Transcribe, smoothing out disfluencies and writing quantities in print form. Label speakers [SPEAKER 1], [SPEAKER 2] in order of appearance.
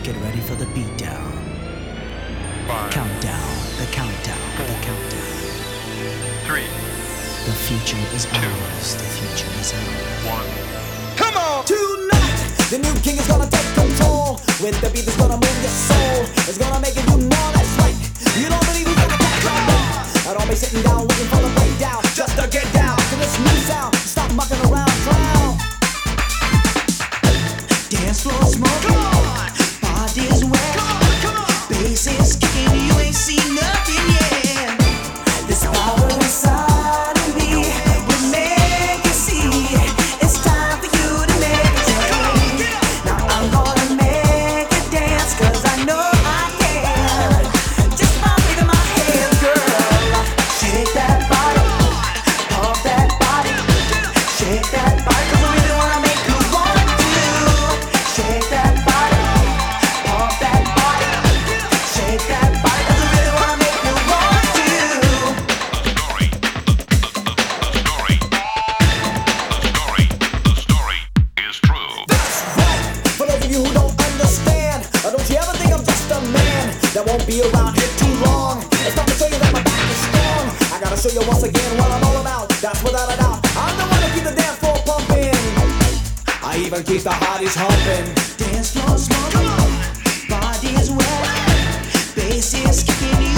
[SPEAKER 1] Get ready for the beatdown. Countdown, the countdown, the countdown.
[SPEAKER 2] 3,
[SPEAKER 1] The future is ours, the future is ours.
[SPEAKER 2] 1.
[SPEAKER 3] Come on! Tonight, the new king is gonna take control. With the beat that's gonna move your soul. It's gonna make it you know that's right. You don't believe he's gonna take your ball. I don't be sitting down waiting for the breakdown. Just to get down to this new sound. Stop mucking around, clown.
[SPEAKER 1] Dance floor smoking, body's wet, bass is kicking, you ain't seen nothing yet.
[SPEAKER 3] This power inside of me will make you see. It's time for you to make a change. Now I'm gonna make you dance, cause I know I can. Just by waving my hands, girl. Shake that body, pump that body. Shake that body, cause I really wanna make you want to. Shake that body, pump that body. Shake that body, cause I really wanna make you want to.
[SPEAKER 2] The story is true.
[SPEAKER 3] That's right. For those of you who don't understand, don't you ever think I'm just a man that won't be around here too long. It's time to show you that my back is strong. I gotta show you once again what I'm all about. That's without a doubt. I'm the one to keep the dance floor pumping. I even keep the hotties humping.
[SPEAKER 1] Dance floor smoking, body's wet, bass is kicking, you